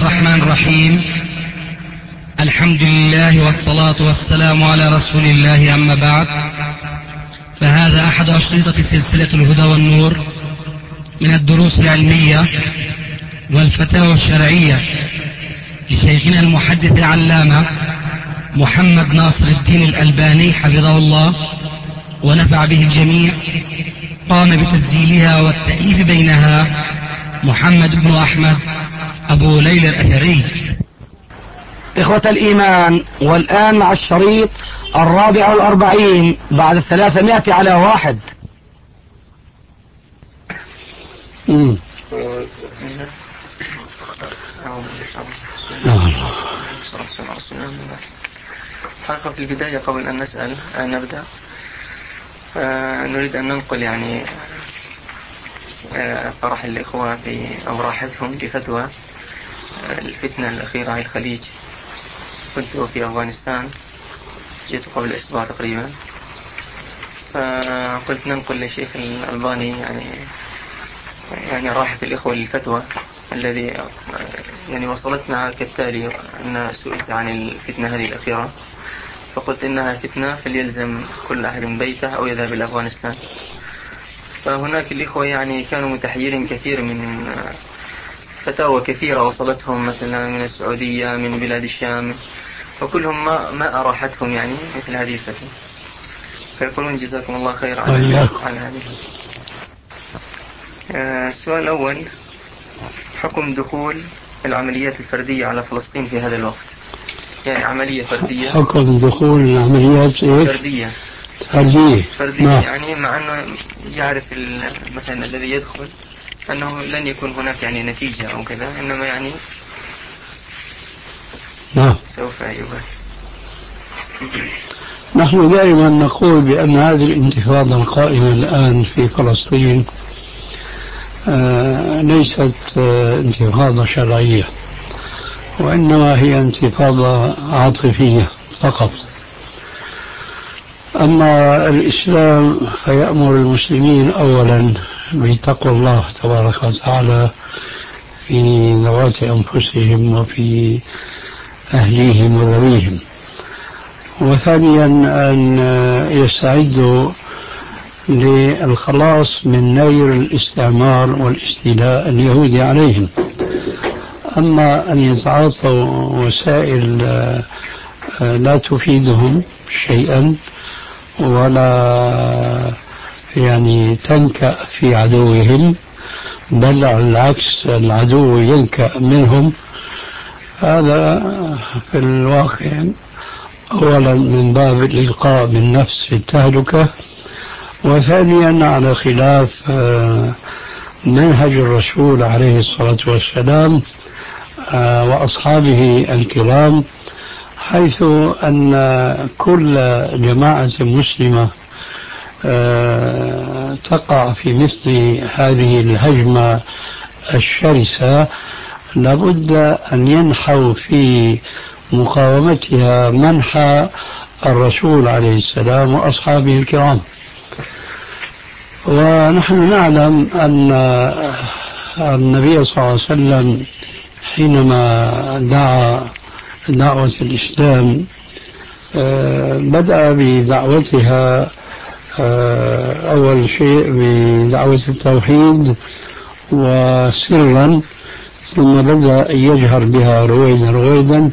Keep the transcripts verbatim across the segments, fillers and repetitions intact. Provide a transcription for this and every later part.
الرحمن الرحيم. الحمد لله والصلاة والسلام على رسول الله، أما بعد، فهذا أحد أشرطة سلسلة الهدى والنور من الدروس العلمية والفتاوى الشرعية لشيخنا المحدث العلامة محمد ناصر الدين الألباني حفظه الله ونفع به الجميع. قام بتسجيلها والتأليف بينها محمد بن أحمد أبو ليلى الأثري. إخوة الإيمان، والآن مع الشريط الرابع والأربعين بعد الثلاثمائة على واحد. مم. حقيقة في البداية قبل أن نسأل أن نبدأ آه نريد أن ننقل يعني آه فرح الإخوة في أو راحتهم لفتوى آه الفتنة الأخيرة على الخليج. كنت في أفغانستان، جئت قبل أسبوع تقريبا، فقلت ننقل للشيخ الألباني يعني يعني راحة الإخوة للفتوى الذي يعني وصلتنا كالتالي: أن سئلت عن الفتنة هذه الأخيرة، فقلت إنها فتنة فليلزم كل أحد بيته أو يذهب إلى أفغانستان. فهناك الإخوة يعني كانوا متحيرين كثير من فتاوى كثيرة وصلتهم، مثلا من السعودية، من بلاد الشام، وكلهم ما ما أراحتهم يعني مثل هذه الفتوى. فيقولون جزاكم الله خير على على هذه. السؤال الأول: حكم دخول العمليات الفردية على فلسطين في هذا الوقت. يعني عملية فردية. حكم دخول العمليات إيه؟ فردية. فردية. فردية ما. يعني مع أنه يعرف مثلا الذي يدخل أنه لن يكون هناك يعني نتيجة أو كذا، إنما يعني ما. سوف يبقى. نحن دائما نقول بأن هذه الانتفاضة القائمة الآن في فلسطين آه ليست آه انتفاضة شرعية، وإنما هي انتفاضة عاطفية فقط. أما الإسلام فيأمر المسلمين أولا بتقوى الله تبارك وتعالى في ذوات أنفسهم وفي أهليهم وذويهم، وثانيا أن يستعدوا للخلاص من نير الاستعمار والاستيلاء اليهودي عليهم. أما أن يتعاطوا وسائل لا تفيدهم شيئا ولا يعني تنكأ في عدوهم، بل على العكس العدو ينكأ منهم، هذا في الواقع أولا من باب الإلقاء بالنفس في التهلكة، وثانيا على خلاف منهج الرسول عليه الصلاة والسلام وأصحابه الكرام، حيث أن كل جماعة مسلمة تقع في مثل هذه الهجمة الشرسة لابد أن ينحوا في مقاومتها منحى الرسول عليه السلام وأصحابه الكرام. ونحن نعلم أن النبي صلى الله عليه وسلم حينما دعا دعوة الإسلام بدأ بدعوتها أول شيء بدعوة التوحيد وسرا، ثم بدأ يجهر بها رويدا رويدا،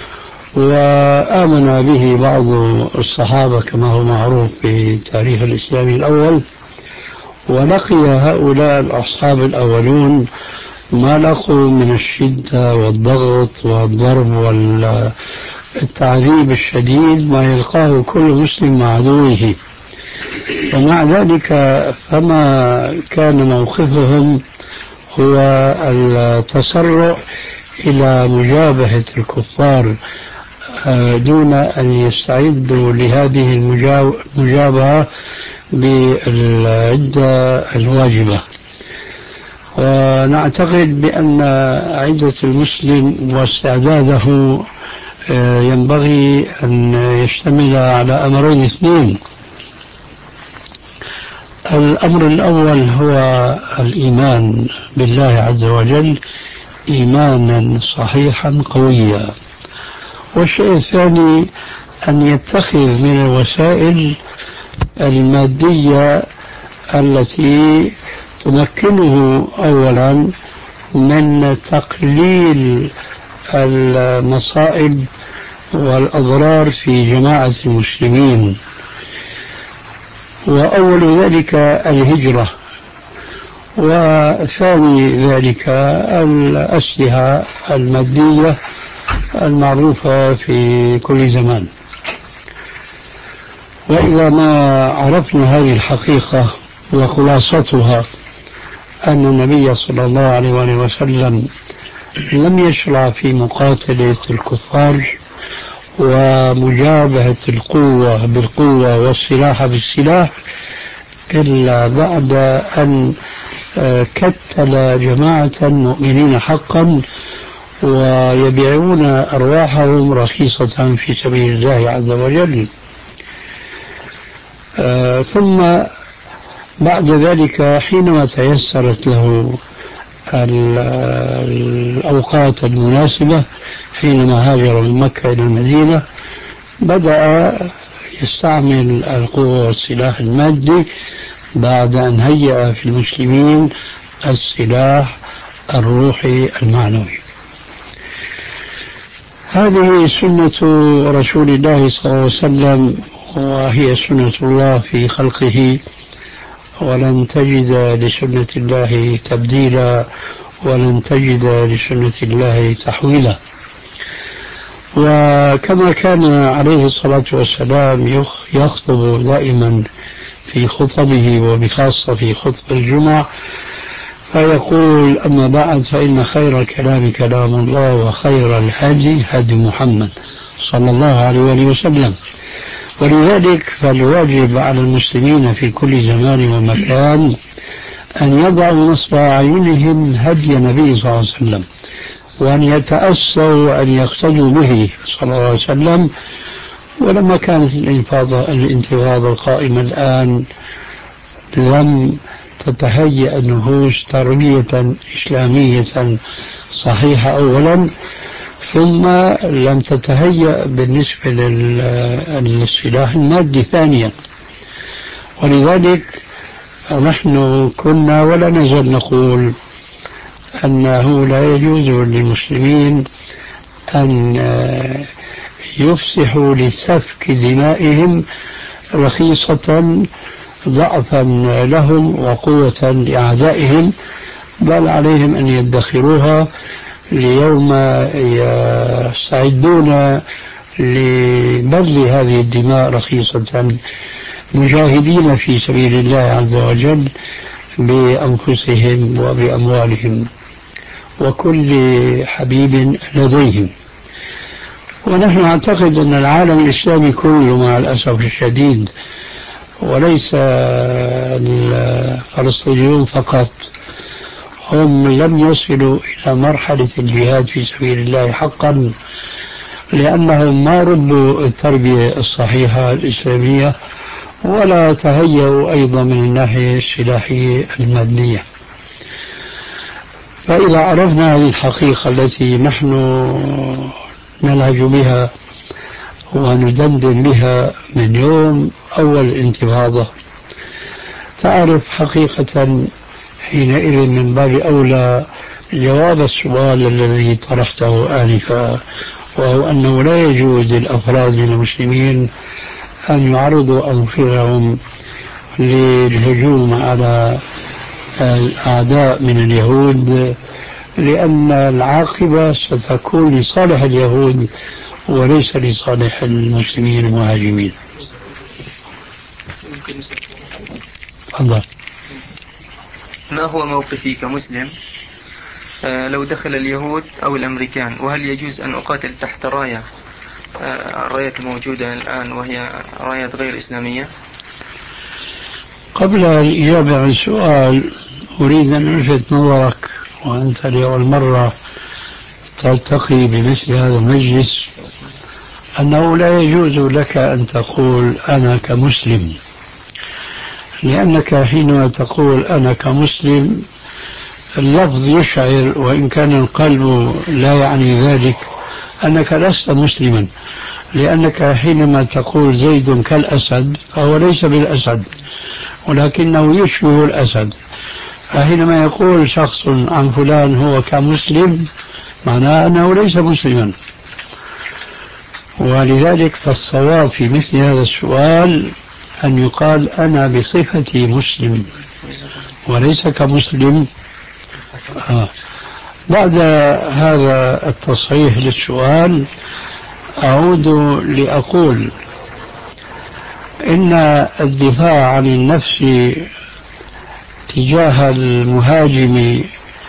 وآمن به بعض الصحابة كما هو معروف في تاريخ الإسلام الأول. ولقي هؤلاء الأصحاب الأولون ما لقوا من الشدة والضغط والضرب والتعذيب الشديد ما يلقاه كل مسلم مع عدوه، ومع ذلك فما كان موقفهم هو التسرع إلى مجابهة الكفار دون أن يستعدوا لهذه المجابهة بالعدة الواجبة. ونعتقد بأن عدة المسلم واستعداده ينبغي أن يشتمل على أمرين اثنين: الأمر الأول هو الإيمان بالله عز وجل إيمانا صحيحا قويا. والشيء الثاني أن يتخذ من الوسائل المادية التي تمكنه أولا من تقليل المصائب والأضرار في جماعة المسلمين. وأول ذلك الهجرة، وثاني ذلك الأسلحة المادية المعروفة في كل زمان. وإذا ما عرفنا هذه الحقيقة وخلاصتها أن النبي صلى الله عليه وسلم لم يشرع في مقاتلة الكفار ومجابهة القوة بالقوة والسلاح بالسلاح إلا بعد أن كتل جماعة مؤمنين حقا ويبيعون أرواحهم رخيصة في سبيل الله عز وجل. آه ثم بعد ذلك حينما تيسرت له الأوقات المناسبة حينما هاجر من مكة إلى المدينة بدأ يستعمل القوة والسلاح المادي بعد أن هيأ في المسلمين السلاح الروحي المعنوي. هذه سنة رسول الله صلى الله عليه وسلم وهي سنة الله في خلقه، ولن تجد لسنة الله تبديلا ولن تجد لسنة الله تحويلا. وكما كان عليه الصلاة والسلام يخطب دائما في خطبه وبخاصة في خطب الجمعة فيقول: أما بعد فإن خير الكلام كلام الله وخير الهدي هدي محمد صلى الله عليه وسلم. ولذلك فالواجب على المسلمين في كل زمان ومكان أن يضعوا نصب أعينهم هدي النبي صلى الله عليه وسلم وأن يتأسوا وأن يقتدوا به صلى الله عليه وسلم. ولما كانت الانتفاضة القائمة الآن لم تتهيأ النفوس تربية إسلامية صحيحة أولا، ثم لم تتهيأ بالنسبة للسلاح المادي ثانيا. ولذلك نحن كنا ولا نزال نقول أنه لا يجوز للمسلمين أن يفسحوا لسفك دمائهم رخيصة ضعفا لهم وقوة لأعدائهم، بل عليهم أن يدخروها ليوم يستعدون لبذل هذه الدماء رخيصة مجاهدين في سبيل الله عز وجل بأنفسهم وبأموالهم وكل حبيب لديهم. ونحن نعتقد أن العالم الإسلامي كله مع الأسف الشديد وليس الفلسطينيون فقط هم لم يصلوا إلى مرحلة الجهاد في سبيل الله حقا، لأنهم ما ربوا التربية الصحيحة الإسلامية ولا تهيئوا أيضا من الناحية السلاحية المادية. فإذا عرفنا هذه الحقيقة التي نحن نلهج بها وندندن بها من يوم أول انتفاضة، تعرف حقيقة حينئذ من باب أولى جواب السؤال الذي طرحته آنفا، وهو أنه لا يجوز للأفراد من المسلمين أن يعرضوا أنفسهم للهجوم على الأعداء من اليهود، لأن العاقبة ستكون لصالح اليهود وليس لصالح المسلمين المهاجمين. تفضل. ما هو موقفي كمسلم لو دخل اليهود أو الأمريكان، وهل يجوز أن أقاتل تحت راية الرايات الموجودة الآن وهي رايات غير إسلامية؟ قبل الإجابة عن السؤال أريد أن ألفت نظرك، وأنت لأول مرة تلتقي بمثل هذا المجلس، أنه لا يجوز لك أن تقول أنا كمسلم، لأنك حينما تقول أنا كمسلم اللفظ يشعر وإن كان القلب لا يعني ذلك أنك لست مسلما، لأنك حينما تقول زيد كالأسد فهو ليس بالأسد ولكنه يشبه الأسد. فحينما يقول شخص عن فلان هو كمسلم معناه أنه ليس مسلما. ولذلك فالصواب في مثل هذا السؤال أن يقال أنا بصفتي مسلم وليس كمسلم. آه. بعد هذا التصحيح للسؤال أعود لأقول إن الدفاع عن النفس تجاه المهاجم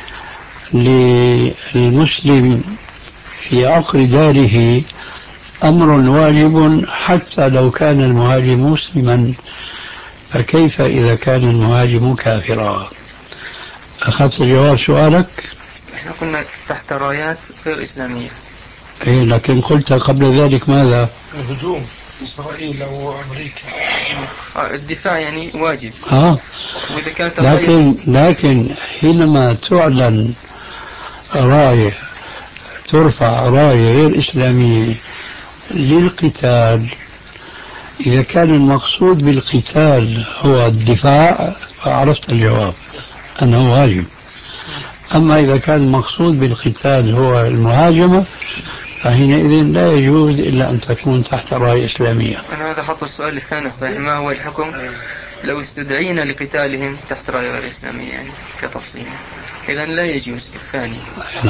للمسلم في عقر داره أمر واجب حتى لو كان المهاجم مسلما، فكيف إذا كان المهاجم كافرا؟ أخذت جواب سؤالك؟ احنا كنا تحت رايات غير إسلامية. إيه لكن قلت قبل ذلك ماذا؟ الهجوم إسرائيل أو أمريكا. الدفاع يعني واجب. آه. وإذا كانت لكن لكن حينما تعلن راية ترفع راية غير إسلامية للقتال، إذا كان المقصود بالقتال هو الدفاع فعرفت الجواب أنه واجب. أما إذا كان المقصود بالقتال هو المهاجمة فحينئذ لا يجوز إلا أن تكون تحت راية إسلامية. أنا هذا خط السؤال الثاني الصحيح، ما هو الحكم لو استدعينا لقتالهم تحت راية غير إسلامية يعني كتفصيل؟ إذا لا يجوز. الثاني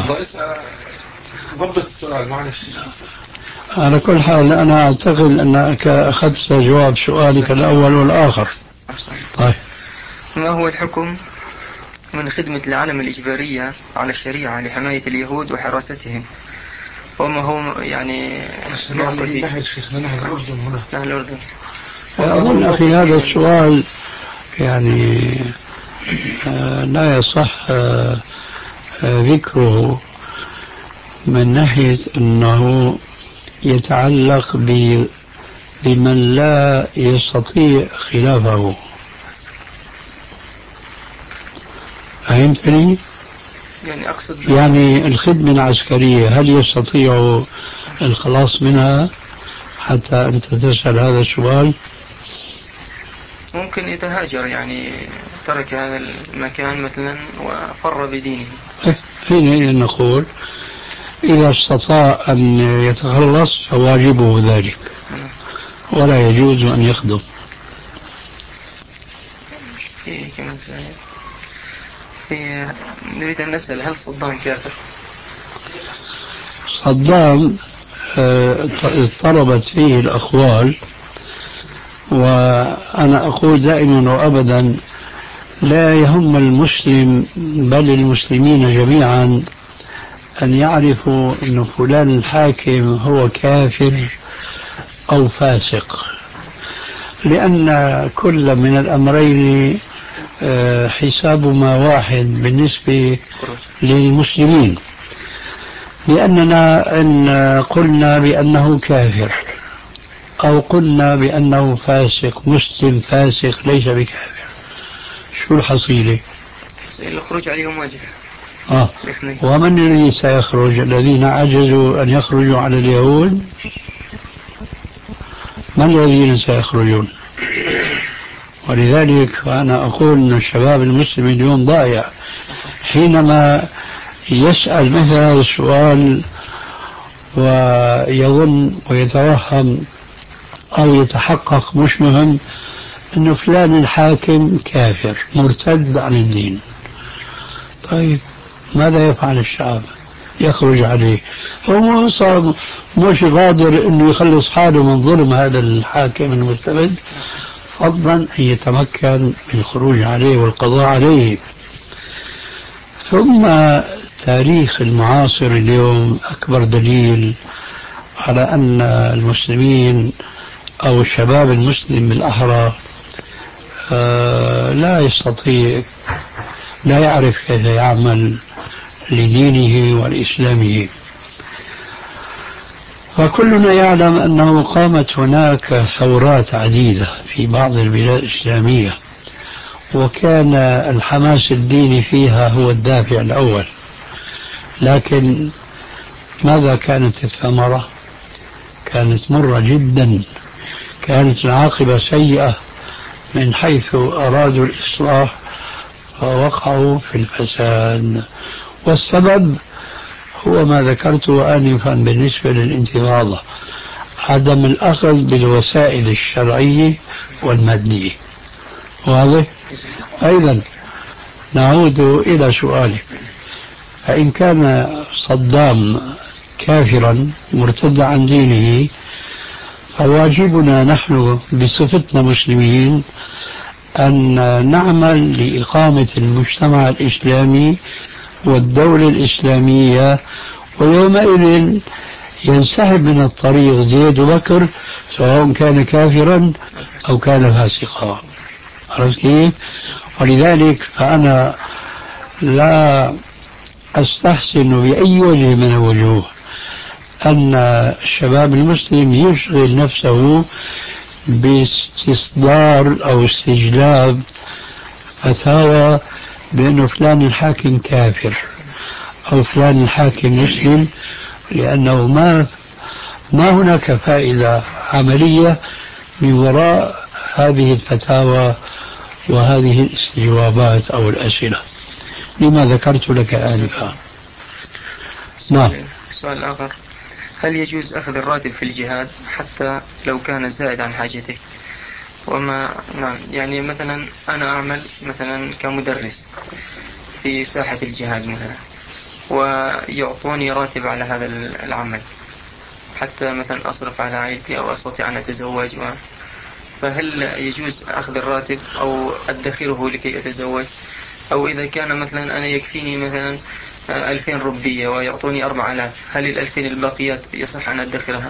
ضبط السؤال معلش. على كل حال أنا أعتقد أنك أخذت جواب سؤالك الأول والآخر. طيب ما هو الحكم من خدمة العلم الإجبارية على الشريعة لحماية اليهود وحراستهم، وما هو يعني موقفي؟ نهر شيخنا نهر الأردن هنا. نهر الأردن. أظن أخي هذا السؤال يعني آه لا يصح آه آه ذكره من ناحية أنه يتعلق بمن لا يستطيع خلافه. فهمتني؟ يعني أقصد يعني الخدمة العسكرية هل يستطيع الخلاص منها حتى أنت تسأل هذا السؤال؟ ممكن إذا هاجر يعني ترك هذا المكان مثلا وفر بدينه. حينئذ نقول إذا استطاع أن يتخلص فواجبه ذلك ولا يجوز أن يخدم. في كمان في نريد أن نسأل هل صدام كافر؟ صدام اضطربت فيه الأقوال، وأنا أقول دائما وأبدا لا يهم المسلم بل المسلمين جميعا أن يعرفوا أن فلان الحاكم هو كافر أو فاسق، لأن كل من الأمرين حسابهما واحد بالنسبة للمسلمين. لأننا إن قلنا بأنه كافر أو قلنا بأنه فاسق، مسلم فاسق ليس بكافر، شو الحصيلة؟ الخروج عليهم واجب. آه. ومن الذي سيخرج؟ الذين عجزوا أن يخرجوا على اليهود؟ من الذين سيخرجون؟ ولذلك أنا أقول أن الشباب المسلم اليوم ضائع حينما يسأل مثل هذا السؤال ويظن ويتوهم أو يتحقق مش مهم أنه فلان الحاكم كافر مرتد عن الدين. طيب ماذا يفعل الشعب؟ يخرج عليه. هو صار مش قادر أنه يخلص حاله من ظلم هذا الحاكم المرتد، فضلا أن يتمكن بالخروج عليه والقضاء عليه. ثم تاريخ المعاصر اليوم أكبر دليل على أن المسلمين أو الشباب المسلم بالأحرى لا يستطيع لا يعرف كيف يعمل لدينه ولإسلامه. فكلنا يعلم أنه قامت هناك ثورات عديدة في بعض البلاد الإسلامية، وكان الحماس الديني فيها هو الدافع الأول، لكن ماذا كانت الثمرة؟ كانت مرة جدا، كانت العاقبة سيئة من حيث أرادوا الإصلاح فوقعوا في الفساد. والسبب هو ما ذكرته آنفا بالنسبة للانتفاضة، عدم الأخذ بالوسائل الشرعية والمادية. واضح؟ أيضا نعود إلى سؤالك، فإن كان صدام كافرا مرتد عن دينه فواجبنا نحن بصفتنا مسلمين أن نعمل لإقامة المجتمع الإسلامي والدولة الإسلامية، ويومئذ ينسحب من الطريق زيد وبكر سواء كان كافرا أو كان فاسقا. عرفت كيف؟ ولذلك فأنا لا أستحسن بأي وجه من الوجوه أن الشباب المسلم يشغل نفسه باستصدار أو استجلاب فتاوى بأنه فلان الحاكم كافر أو فلان الحاكم مسلم، لأنه ما ما هناك فائدة عملية من وراء هذه الفتاوى وهذه الاستجوابات أو الأسئلة، لما ذكرت لك آنفا. نعم. السؤال الآخر: هل يجوز أخذ الراتب في الجهاد حتى لو كان زائد عن حاجته؟ وما نعم، يعني مثلا أنا أعمل مثلا كمدرس في ساحة الجهاد مثلا، ويعطوني راتب على هذا العمل حتى مثلا أصرف على عائلتي أو أستطيع أن أتزوج، و... فهل يجوز أخذ الراتب أو أدخره لكي أتزوج؟ أو إذا كان مثلا أنا يكفيني مثلا ألفين ربية ويعطوني أربع آلاف، هل الألفين الباقيات يصح أن أدخرها؟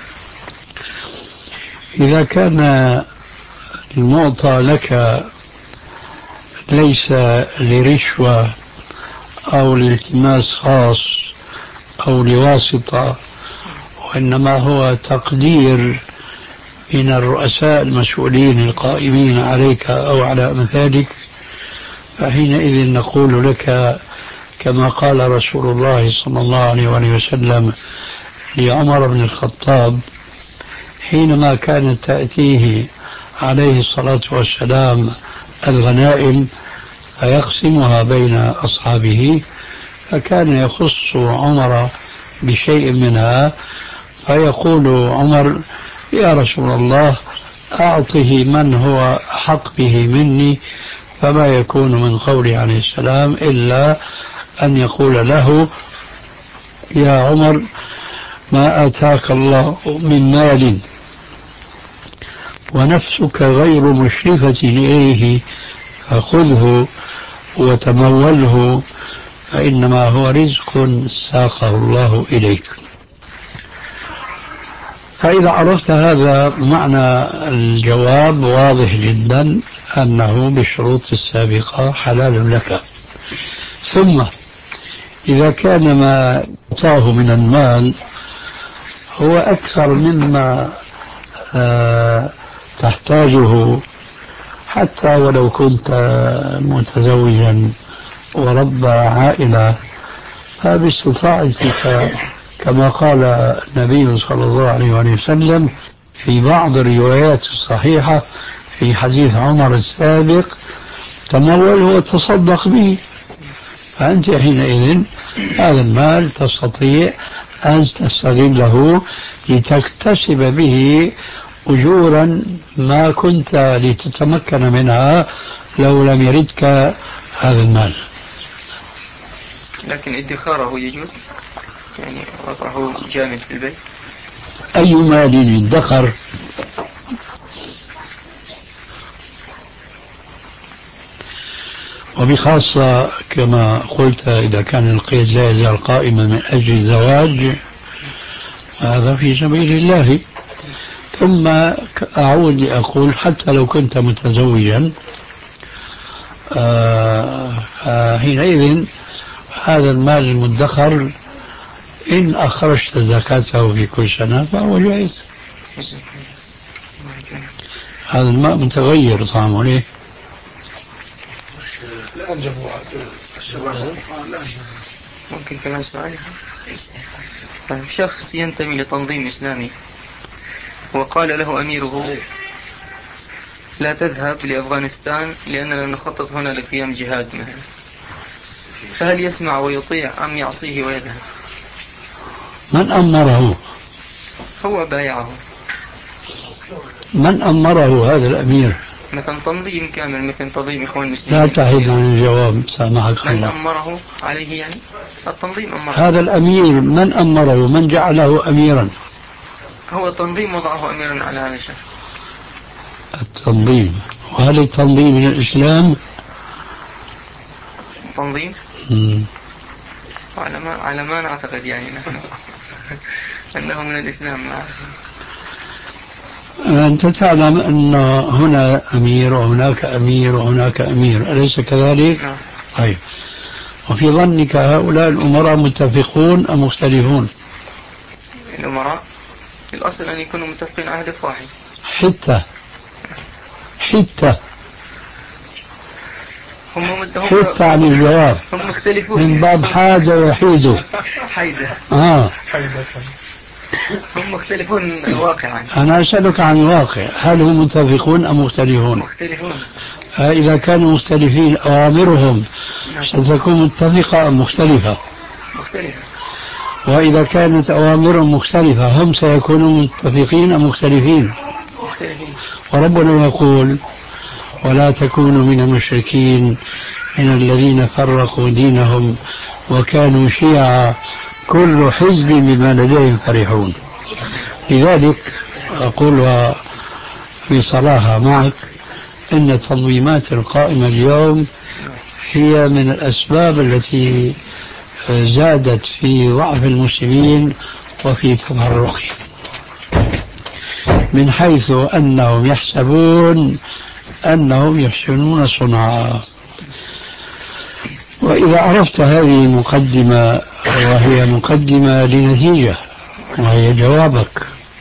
إذا كان المعطى لك ليس لرشوة أو لالتماس خاص أو لواسطة، وإنما هو تقدير من الرؤساء المسؤولين القائمين عليك أو على أمثالك، فحينئذ نقول لك كما قال رسول الله صلى الله عليه وسلم لعمر بن الخطاب حينما كانت تأتيه عليه الصلاة والسلام الغنائم فيقسمها بين أصحابه، فكان يخص عمر بشيء منها، فيقول عمر: يا رسول الله أعطه من هو أحق به مني، فما يكون من قوله عليه السلام إلا أن يقول له: يا عمر ما آتاك الله من مال ونفسك غير مشرفة إليه فخذه وتموله فإنما هو رزق ساقه الله إليك. فإذا عرفت هذا معنى الجواب واضح جدا أنه بالشروط السابقة حلال لك. ثم إذا كان ما أعطاه من المال هو أكثر مما آه تحتاجه، حتى ولو كنت متزوجا ورب عائلة، فباستطاعتك كما قال النبي صلى الله عليه وسلم في بعض الروايات الصحيحة في حديث عمر السابق: تمول وتصدق به. فأنت حينئذ هذا المال تستطيع أن تستغله لتكتسب به أجورا ما كنت لتتمكن منها لو لم يردك هذا المال. لكن ادخاره يجوز، يعني وضعه جامد في البيت. أي مال يدخر؟ وبخاصة كما قلت إذا كان القيد لا يزال قائما من أجل الزواج، هذا في سبيل الله. ثم أعود لأقول حتى لو كنت متزوجا فحينئذ هذا المال المدخر إن أخرجت زكاته في كل سنة فهو جائز. هذا الماء متغير طعمه ليه؟ أنجبوا الشباب. ممكن كمان سؤال. شخص ينتمي لتنظيم إسلامي وقال له أميره لا تذهب لأفغانستان لأننا نخطط هنا لقيام جهاد مثلا، فهل يسمع ويطيع أم يعصيه ويذهب؟ من أمره؟ هو بايعه. من أمره هذا الأمير؟ مثلا تنظيم كامل مثل تنظيم إخوان المسلمين. لا تعيد عن الجواب سامحك من الله. أمره عليه يعني؟ التنظيم أمره. هذا الأمير من أمره؟ من جعله أميرا؟ هو التنظيم وضعه أميرا على هذا الشخص. التنظيم. وهل التنظيم من الإسلام؟ تنظيم؟ مم. على ما على ما نعتقد يعني نحن أنه من الإسلام. أنت تعلم أن هنا أمير وهناك أمير وهناك أمير، أليس كذلك؟ نعم. طيب، وفي ظنك هؤلاء الأمراء متفقون أم مختلفون؟ الأمراء الأصل أن يكونوا متفقين على هدف واحد. حتى حتى هم هم حتى عن الجواب. هم مختلفون من باب حاجة وحيده. حيدة. آه. هم مختلفون واقعا. أنا أسألك عن الواقع، هل هم متفقون أم مختلفون؟ مختلفون. إذا كانوا مختلفين أوامرهم ستكون متفقة أم مختلفة؟ مختلفة. وإذا كانت أوامرهم مختلفة هم سيكونوا متفقين أم مختلفين؟ مختلفين. وربنا يقول ولا تكونوا من المشركين من الذين فرقوا دينهم وكانوا شيعا كل حزب بما لديهم فرحون. لذلك أقول بصراحة معك إن التنظيمات القائمة اليوم هي من الأسباب التي زادت في ضعف المسلمين وفي تفرقهم، من حيث أنهم يحسبون أنهم يحسنون صنعا. وإذا عرفت هذه المقدمة، وهي مقدمة لنتيجة، وهي جوابك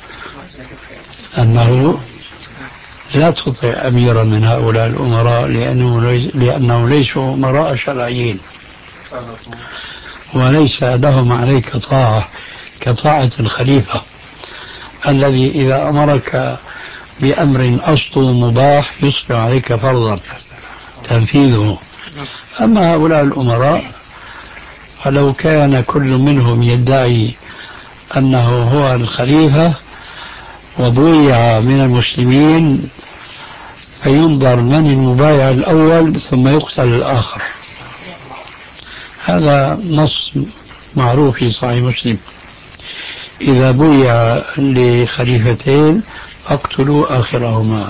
أنه لا تطع أميرا من هؤلاء الأمراء لأنه, لأنه ليسوا أمراء شرعيين وليس لهم عليك طاعة كطاعة الخليفة الذي إذا أمرك بأمر أصله مباح يصبح عليك فرضا تنفيذه. أما هؤلاء الأمراء فلو كان كل منهم يدعي أنه هو الخليفة وبويع من المسلمين فينظر من المبايع الأول ثم يقتل الآخر. هذا نص معروف في صحيح مسلم: إذا بويع لخليفتين فاقتلوا آخرهما.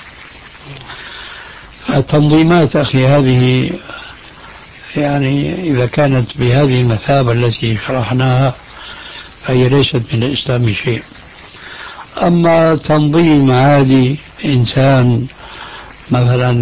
التنظيمات أخي هذه يعني إذا كانت بهذه المثابة التي شرحناها فهي ليست من الإسلام شيء. أما تنظيم عادي إنسان مثلا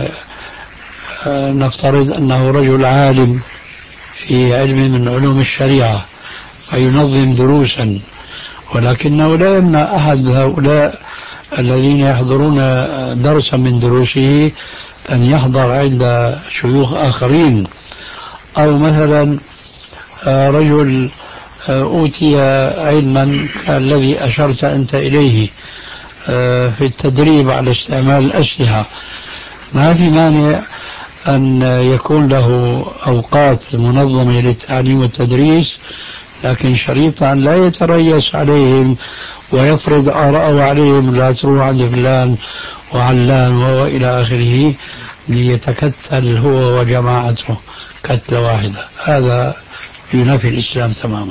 نفترض أنه رجل عالم في علم من علوم الشريعة فينظم دروسا، ولكنه لا يمنع أحد هؤلاء الذين يحضرون درسا من دروسه أن يحضر عند شيوخ آخرين. أو مثلا رجل أوتي علما الذي أشرت أنت إليه في التدريب على استعمال الأسلحة، ما في مانع أن يكون له أوقات منظمة للتعليم والتدريس، لكن شريطا لا يتريس عليهم ويفرض آراءه عليهم، لا تروح عند فلان وعلان وإلى آخره ليتكتل هو وجماعته كتلة واحدة. هذا ينافي الإسلام تماما.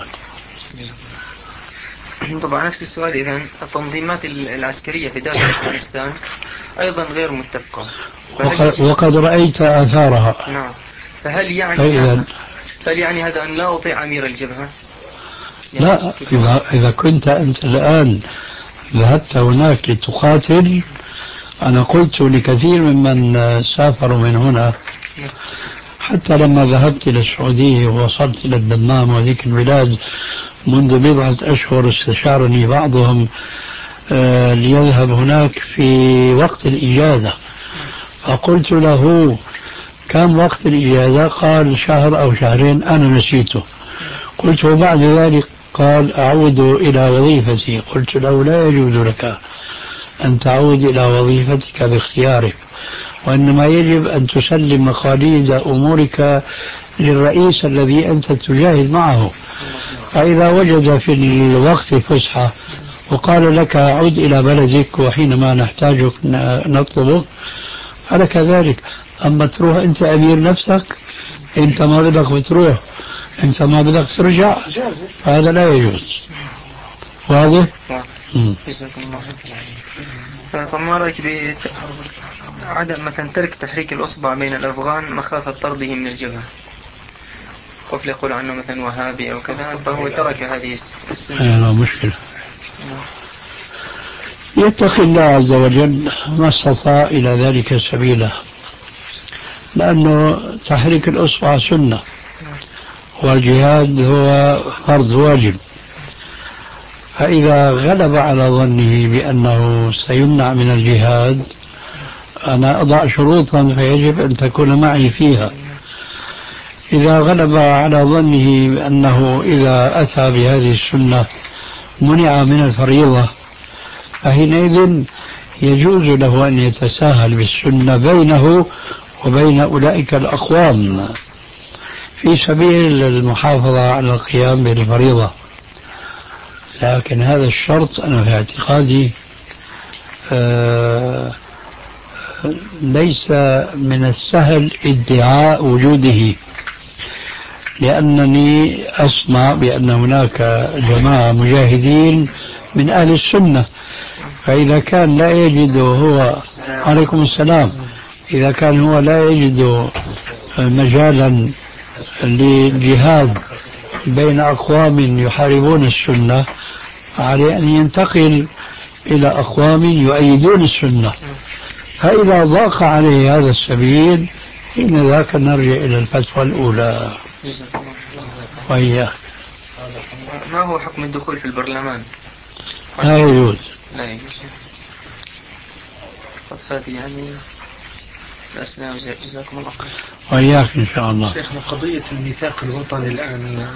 طبعا نفس السؤال. إذن التنظيمات العسكرية في داخل أفغانستان أيضا غير متفقة، وقد, وقد رأيت آثارها. نعم. فهل يعني هذا فهل يعني هذا أن لا أطيع أمير الجبهة؟ يعني لا، إذا, إذا كنت أنت الآن ذهبت هناك لتقاتل، أنا قلت لكثير ممن سافروا من هنا حتى لما ذهبت إلى السعودية ووصلت إلى الدمام وذيك البلاد منذ بضعة أشهر، استشارني بعضهم آه ليذهب هناك في وقت الإجازة، فقلت له كان وقت الإجازة؟ قال شهر أو شهرين أنا نسيته. قلت وبعد ذلك؟ قال أعود إلى وظيفتي. قلت له لا يجوز لك أن تعود إلى وظيفتك باختيارك، وإنما يجب أن تسلم مقاليد أمورك للرئيس الذي أنت تجاهد معه. فإذا وجد في الوقت فسحة وقال لك عد إلى بلدك وحينما نحتاجك نطلبك فلك ذلك. أما تروح أنت أمير نفسك، أنت ما بدك بتروح، أنت ما بدك ترجع، فهذا لا يجوز. واضح؟ جزاكم الله خير. طب ما رأيك بعدم مثلا ترك تحريك الأصبع بين الأفغان مخافة طرده من الجبهة؟ قف يقول عنه مثلا وهابي أو كذا، فهو ترك هذه السنة. لا مشكلة. يتقي الله عز وجل ما استطاع إلى ذلك سبيلا، لأنه تحريك الأصبع سنة والجهاد هو فرض واجب. فإذا غلب على ظنه بأنه سيمنع من الجهاد أنا أضع شروطا فيجب أن تكون معي فيها. إذا غلب على ظنه بأنه إذا أتى بهذه السنة منع من الفريضة فحينئذ يجوز له أن يتساهل بالسنة بينه وبين أولئك الأقوام في سبيل المحافظة على القيام بالفريضة. لكن هذا الشرط أنا في اعتقادي آه ليس من السهل ادعاء وجوده، لأنني أسمع بأن هناك جماعة مجاهدين من أهل السنة، فإذا كان لا يجد هو عليكم السلام إذا كان هو لا يجد مجالا للجهاد بين أقوام يحاربون السنة عليه أن ينتقل إلى أقوام يؤيدون السنة. فإذا ضاق عليه هذا السبيل حين ذاك نرجع إلى الفتوى الأولى. وإياك. ما هو حكم الدخول في البرلمان؟ لا يجوز. لا يجوز. قد فات يعني الأسلام. جزاكم الله خير. وإياك إن شاء الله. شيخنا قضية الميثاق الوطني الآن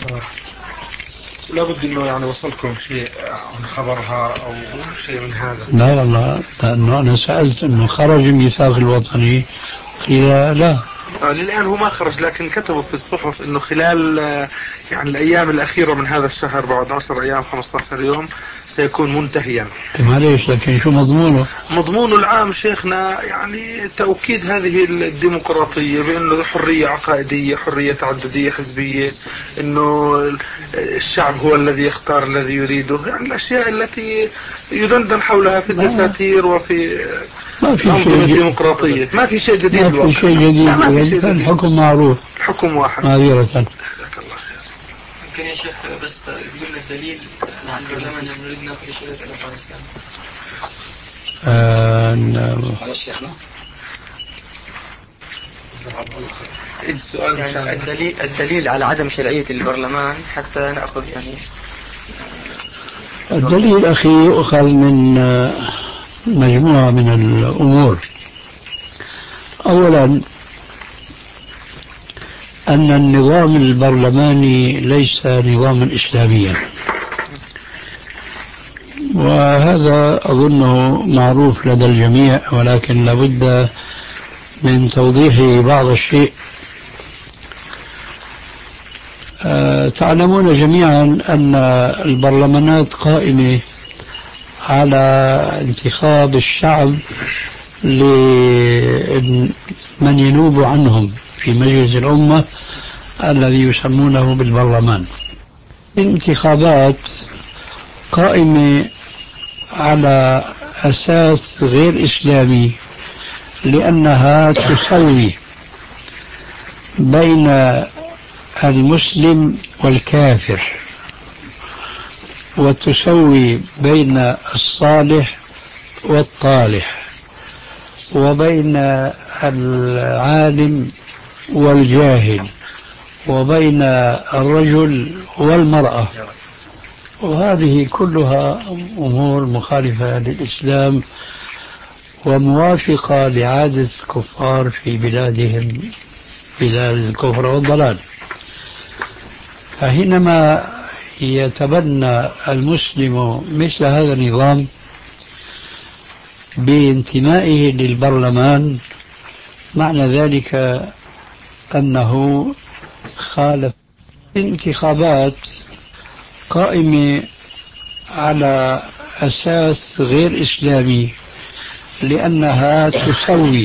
لابد أنه يعني وصلكم شيء عن خبرها أو شيء من هذا؟ لا والله، لأنه أنا سألت أنه خرج الميثاق الوطني قيل لا. آه للآن هو ما خرج، لكن كتبوا في الصحف أنه خلال يعني الأيام الأخيرة من هذا الشهر بعد عشر أيام خمسة عشر يوم سيكون منتهيا. معليش، لكن شو مضمونه؟ مضمونه العام شيخنا يعني تأكيد هذه الديمقراطية بأنه حرية عقائدية، حرية تعددية حزبية، أنه الشعب هو الذي يختار الذي يريده، يعني الأشياء التي يدندن حولها في الدساتير وفي ما في شيء الديمقراطية. ما في شيء جديد. ما في شيء جديد. الحكم معروف. الحكم واحد. معذرة. جزاك الله خير. ممكن يا شيخ بس تقول لنا الدليل عن البرلمان أن نريد نأخذ شريط أفغانستان؟ هذا الشيخنا. السؤال يعني الدليل الدليل على عدم شرعية البرلمان حتى نأخذ يعني. الدليل أخي يؤخذ من مجموعة من الأمور. أولا أن النظام البرلماني ليس نظاما إسلاميا، وهذا أظنه معروف لدى الجميع، ولكن لابد من توضيح بعض الشيء. أه تعلمون جميعا أن البرلمانات قائمة على انتخاب الشعب لمن ينوب عنهم في مجلس الأمة الذي يسمونه بالبرلمان. الانتخابات قائمة على أساس غير إسلامي، لأنها تسوي بين المسلم والكافر، وتسوي بين الصالح والطالح، وبين العالم والجاهل، وبين الرجل والمرأة، وهذه كلها أمور مخالفة للإسلام وموافقة لعادة الكفار في بلادهم، بلاد الكفر والضلال. فحينما يتبنى المسلم مثل هذا النظام بانتمائه للبرلمان، معنى ذلك أنه خالف انتخابات قائمة على أساس غير إسلامي، لأنها تسوي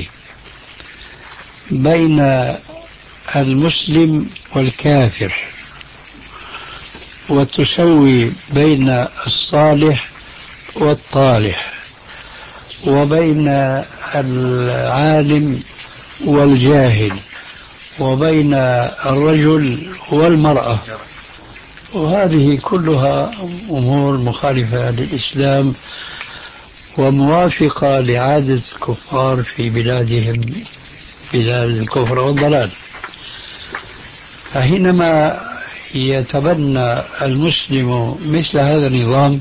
بين المسلم والكافر، وتسوي بين الصالح والطالح، وبين العالم والجاهل، وبين الرجل والمرأة. وهذه كلها أمور مخالفة للإسلام وموافقة لعادة الكفار في بلادهم، بلاد الكفر والضلال. فحينما يتبنى المسلم مثل هذا النظام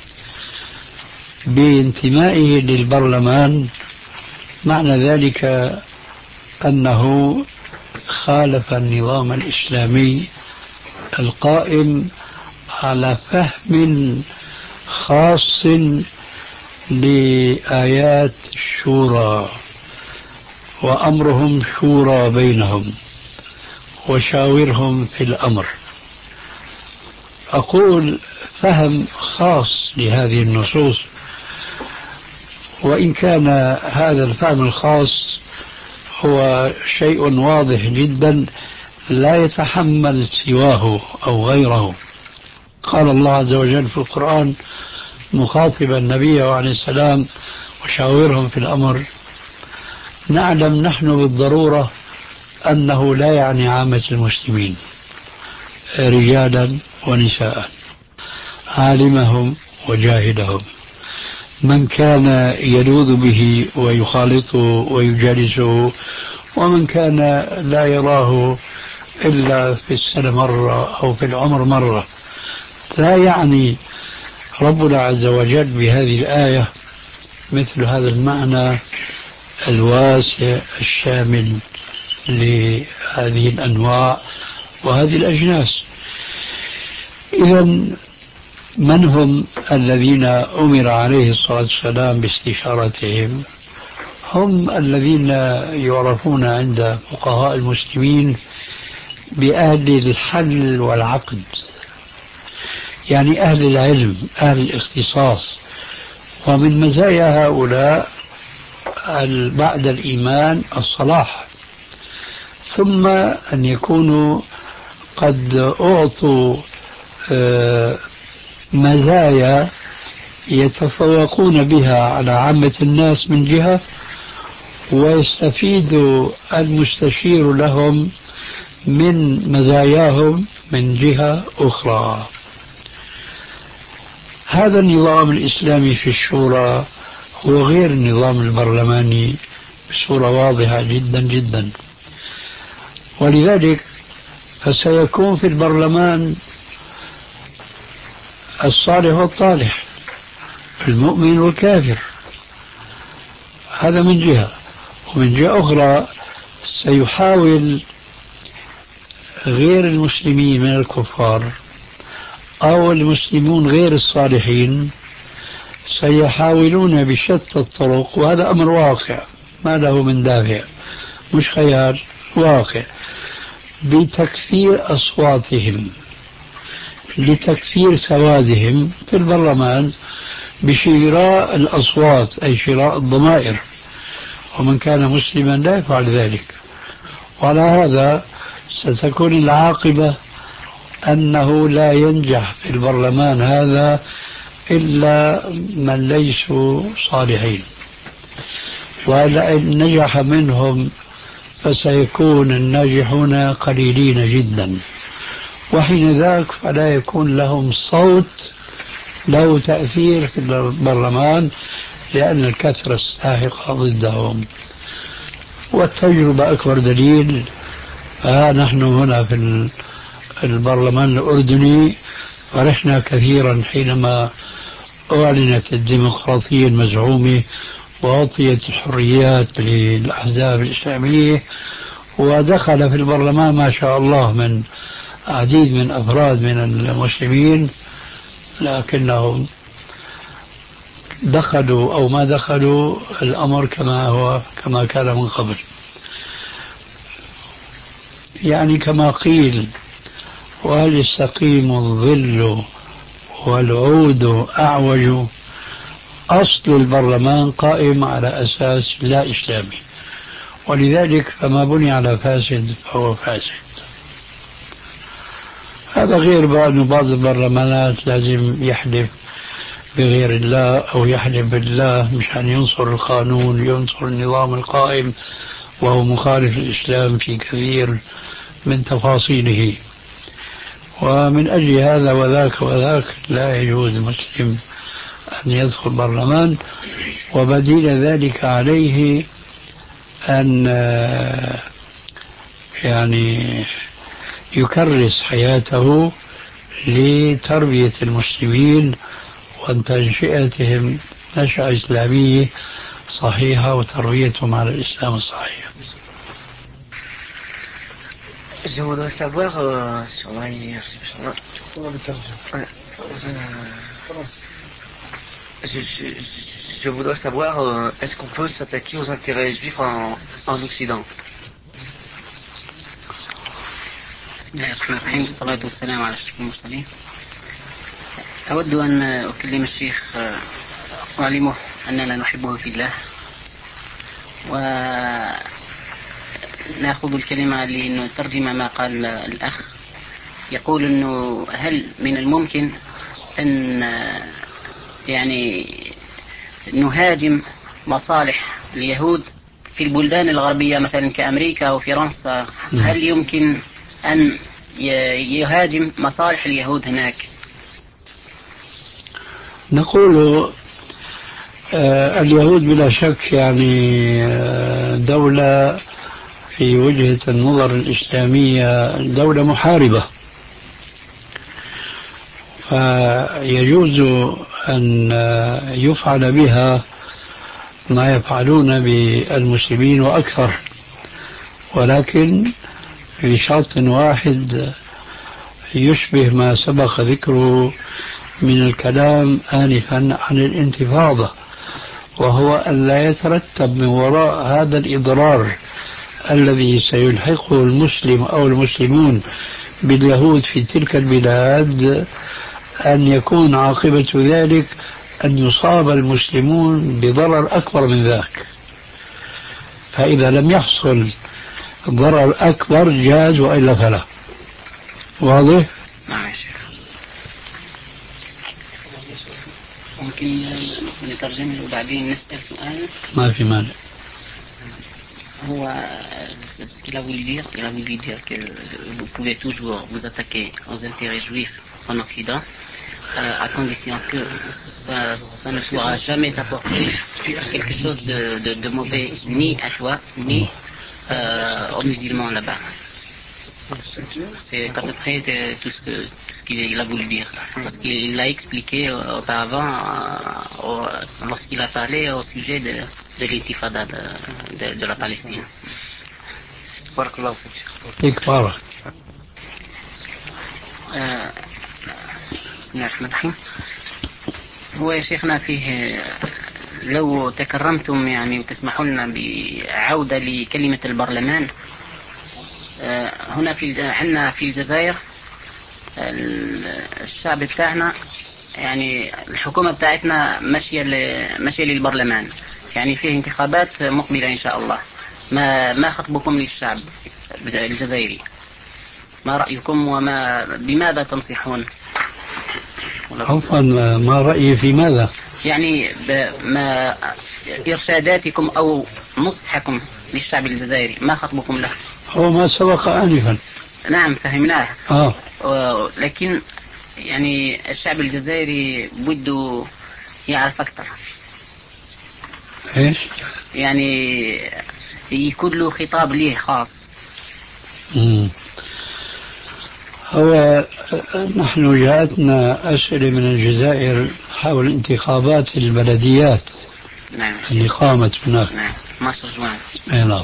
بانتمائه للبرلمان، معنى ذلك أنه خالف النظام الإسلامي القائم على فهم خاص لآيات الشورى، وأمرهم شورى بينهم وشاورهم في الأمر. أقول فهم خاص لهذه النصوص، وإن كان هذا الفهم الخاص هو شيء واضح جدا لا يتحمل سواه أو غيره. قال الله عز وجل في القرآن مخاطبا النبي عليه السلام وشاورهم في الأمر: نعلم نحن بالضرورة أنه لا يعني عامة المسلمين، رجالا ونساء، عالمهم وجاهلهم، من كان يلوذ به ويخالطه ويجالسه، ومن كان لا يراه إلا في السنة مرة أو في العمر مرة. لا يعني ربنا عز وجل بهذه الآية مثل هذا المعنى الواسع الشامل لهذه الأنواع وهذه الأجناس. إذن من هم الذين أمر عليه الصلاة والسلام باستشارتهم؟ هم الذين يعرفون عند فقهاء المسلمين بأهل الحل والعقد، يعني أهل العلم، أهل الاختصاص. ومن مزايا هؤلاء بعد الإيمان الصلاح، ثم أن يكونوا قد أعطوا مزايا يتفوقون بها على عامة الناس من جهة، ويستفيد المستشير لهم من مزاياهم من جهة أخرى. هذا النظام الإسلامي في الشورى هو غير النظام البرلماني بصورة واضحة جدا جدا. ولذلك فسيكون في البرلمان الصالح والطالح، المؤمن والكافر، هذا من جهة. ومن جهة أخرى سيحاول غير المسلمين من الكفار أو المسلمون غير الصالحين سيحاولون بشتى الطرق، وهذا أمر واقع ما له من دافع، مش خيال، واقع، بتكثير أصواتهم لتكثير سوادهم في البرلمان بشراء الأصوات، أي شراء الضمائر، ومن كان مسلما لا يفعل ذلك. وعلى هذا ستكون العاقبة أنه لا ينجح في البرلمان هذا إلا من ليسوا صالحين، وإن نجح منهم فسيكون الناجحون قليلين جدا، وحين ذاك فلا يكون لهم صوت له تأثير في البرلمان، لأن الكثرة الساحقة ضدهم. والتجربة أكبر دليل. ها نحن هنا في البرلمان الأردني فرحنا كثيرا حينما أعلنت الديمقراطية المزعومة وأعطيت الحريات للأحزاب الإسلامية، ودخل في البرلمان ما شاء الله من عديد من أفراد من المسلمين، لكنهم دخلوا أو ما دخلوا الأمر كما هو كما كان من قبل. يعني كما قيل: وهل يستقيم الظل والعود أعوج؟ أصل البرلمان قائم على أساس لا إسلامي، ولذلك فما بني على فاسد فهو فاسد. هذا غير بقى أن بعض البرلمانات لازم يحلف بغير الله أو يحلف بالله مشان ينصر القانون، ينصر النظام القائم، وهو مخالف للإسلام في كثير من تفاصيله. ومن أجل هذا وذاك وذاك لا يجوز مسلم أن يدخل برلمان، وبديل ذلك عليه أن يعني يكرس حياته لتربية المسلمين وتنشئتهم نشأة إسلامية صحيحة وتربيتهم على الإسلام الصحيح. Je voudrais savoir euh, sur la... je, je, je voudrais savoir euh, est-ce qu'on peut s'attaquer aux intérêts juifs en, en Occident. بسم الله الرحمن الرحيم، والصلاة والسلام على أشرف المرسلين. أود أن أكلم الشيخ وأعلمه أننا نحبه في الله، ونأخذ الكلمة لنترجم ما قال الأخ. يقول أنه هل من الممكن أن يعني نهاجم مصالح اليهود في البلدان الغربية مثلا كأمريكا أو فرنسا؟ هل يمكن أن يهاجم مصالح اليهود هناك؟ نقول آه اليهود بلا شك يعني آه دولة في وجهة النظر الإسلامية دولة محاربة، فيجوز أن يفعل بها ما يفعلون بالمسلمين وأكثر، ولكن بشرط واحد يشبه ما سبق ذكره من الكلام آنفا عن الانتفاضة، وهو أن لا يترتب من وراء هذا الإضرار الذي سيلحقه المسلم أو المسلمون باليهود في تلك البلاد أن يكون عاقبة ذلك أن يصاب المسلمون بضرر أكبر من ذاك. فإذا لم يحصل ضرر أكبر جاز، وإلا فلا. واضح؟ نعم يا شيخ. ممكن نترجم وبعدين نسأل سؤال؟ ما في مانع. هو ce qu'il a voulu dire, il a voulu dire que vous pouvez toujours vous attaquer aux intérêts juifs en Occident, euh, à condition que ça, ça ne pourra jamais t'apporter quelque chose de, de, de mauvais ni à toi ni euh, aux musulmans là-bas. C'est à peu près tout ce que tout ce qu'il a voulu dire, parce qu'il l'a expliqué auparavant euh, lorsqu'il a parlé au sujet de, de l'intifada de, de, de la Palestine. بارك الله فيك. بارك. بسم الله الرحمن الرحيم. هو يا شيخنا فيه لو تكرمتم يعني وتسمحوا لنا بعودة لكلمة البرلمان. هنا في عندنا في الجزائر الشعب بتاعنا يعني الحكومة بتاعتنا ماشية ماشية للبرلمان، يعني فيه انتخابات مقبلة إن شاء الله. ما ما خطبكم للشعب الجزائري؟ ما رأيكم وما بماذا تنصحون؟ عفوا، ما رأيي في ماذا؟ يعني ما إرشاداتكم أو نصحكم للشعب الجزائري، ما خطبكم له؟ هو ما سبق آنفا. نعم فهمناه. آه. لكن يعني الشعب الجزائري بده يعرف أكثر. إيش؟ يعني يكون له خطاب ليه خاص. مم. هو نحن جاءتنا أسئلة من الجزائر حول انتخابات البلديات نعم. اللي قامت هناك. نعم. مارش جوان. اي نعم.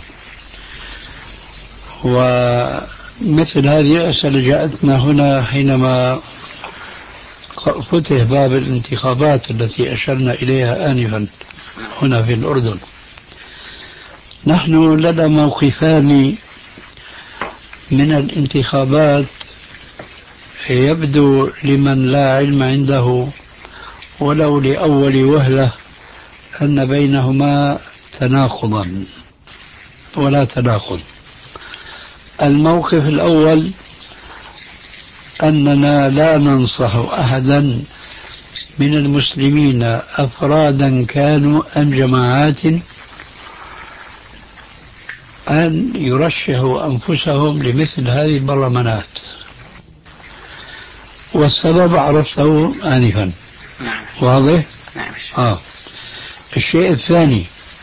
ومثل هذه الأسئلة جاءتنا هنا حينما فتح باب الانتخابات التي أشرنا إليها آنفا هنا في الأردن. نحن لدى موقفان من الانتخابات يبدو لمن لا علم عنده ولو لأول وهلة أن بينهما تناقضا ولا تناقض. الموقف الأول أننا لا ننصح أحدا من المسلمين أفرادا كانوا أم جماعات أن يرشحوا أنفسهم لمثل هذه البرلمانات، والسبب عرفته آنفا. نعم. واضح؟ نعم. آه. الشيء الثاني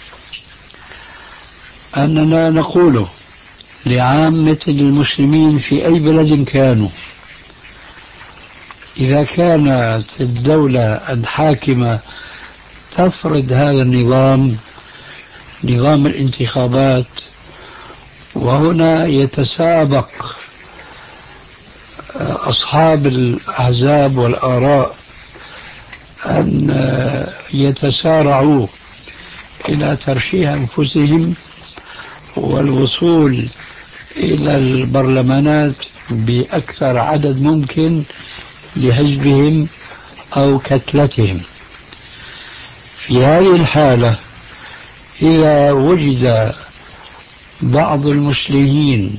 أننا نقول لعامة المسلمين في أي بلد كانوا، إذا كانت الدولة الحاكمة تفرض هذا النظام، نظام الانتخابات، وهنا يتسابق أصحاب الأحزاب والآراء أن يتسارعوا إلى ترشيح أنفسهم والوصول إلى البرلمانات بأكثر عدد ممكن لحزبهم أو كتلتهم. في هذه الحالة إذا وجد بعض المسلمين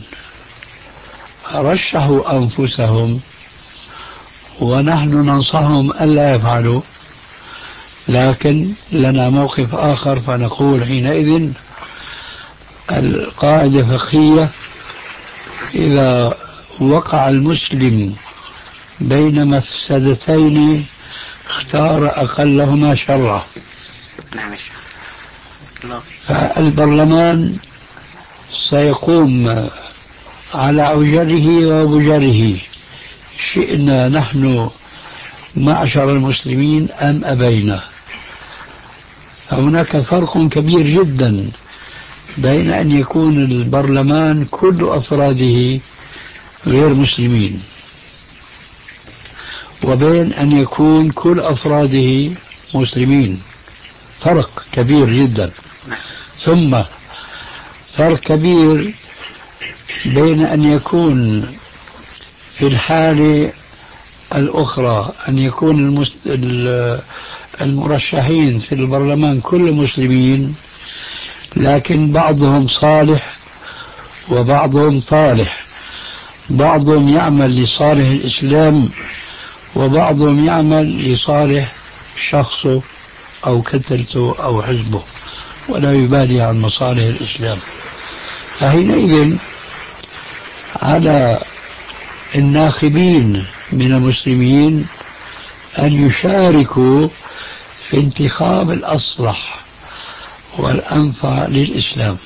رشحوا أنفسهم ونحن ننصحهم ألا يفعلوا، لكن لنا موقف آخر فنقول حينئذ القاعدة فقهية: إذا وقع المسلم بين مفسدتين اختار أقلهما شرا. فالبرلمان سيقوم على عجله وبجره، شئنا نحن معشر المسلمين أم أبينا. فهناك فرق كبير جدا بين أن يكون البرلمان كل أفراده غير مسلمين وبين أن يكون كل أفراده مسلمين. فرق كبير جدا. ثم فرق كبير بين أن يكون في الحالة الأخرى أن يكون المرشحين في البرلمان كل مسلمين، لكن بعضهم صالح وبعضهم طالح، بعضهم يعمل لصالح الإسلام وبعضهم يعمل لصالح شخصه أو كتلته أو حزبه ولا يبالي عن مصالح الإسلام. فحينئذ على الناخبين من المسلمين أن يشاركوا في انتخاب الأصلح والأنفع للإسلام.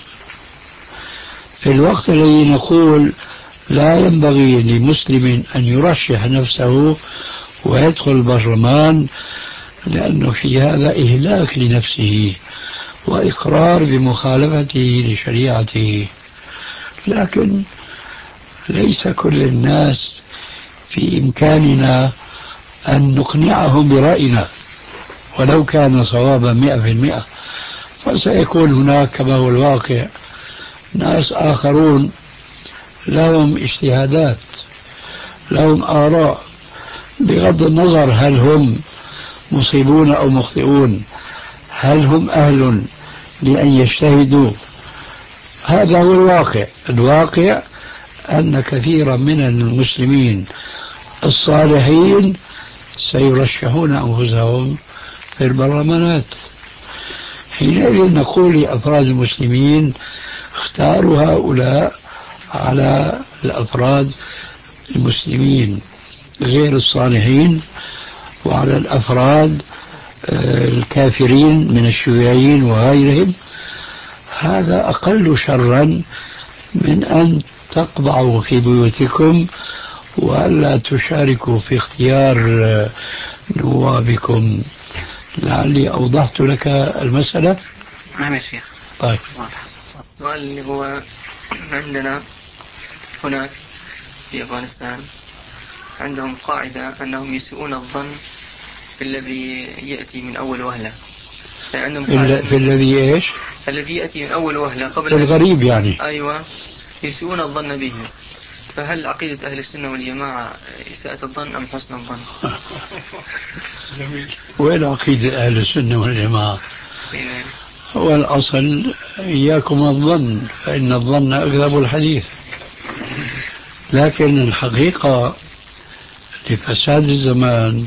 في الوقت الذي نقول لا ينبغي لمسلم أن يرشح نفسه ويدخل البرلمان، لأنه في هذا إهلاك لنفسه وإقرار بمخالفته لشريعته. لكن ليس كل الناس في إمكاننا أن نقنعهم برأينا ولو كان صوابا مئة في المئة، فسيكون هناك كما هو الواقع ناس آخرون لهم اجتهادات، لهم آراء، بغض النظر هل هم مصيبون أو مخطئون، هل هم أهل لأن يجتهدوا. هذا هو الواقع. الواقع أن كثيرا من المسلمين الصالحين سيرشحون أنفسهم في البرلمانات. حينئذ نقول لأفراد المسلمين اختاروا هؤلاء على الأفراد المسلمين غير الصالحين وعلى الأفراد الكافرين من الشيوعيين وغيرهم. هذا أقل شرا من أن تقضعوا في بيوتكم وألا تشاركوا في اختيار نوابكم لعلي أوضحت لك المسألة. نعم يا شيخ. طيب. السؤال اللي هو عندنا هناك في أفغانستان عندهم قاعدة أنهم يسيئون الظن في الذي يأتي من أول وهلة. يعني عندهم في, في الذي إيش؟ الذي يأتي من أول وهلة قبل الغريب يعني. أيوة، يسيئون الظن به. فهل عقيدة أهل السنة والجماعة إساءة الظن أم حسن الظن؟ وين عقيدة أهل السنة والجماعة؟ هو الأصل إياكم الظن فإن الظن أكذب الحديث. لكن الحقيقة لفساد الزمان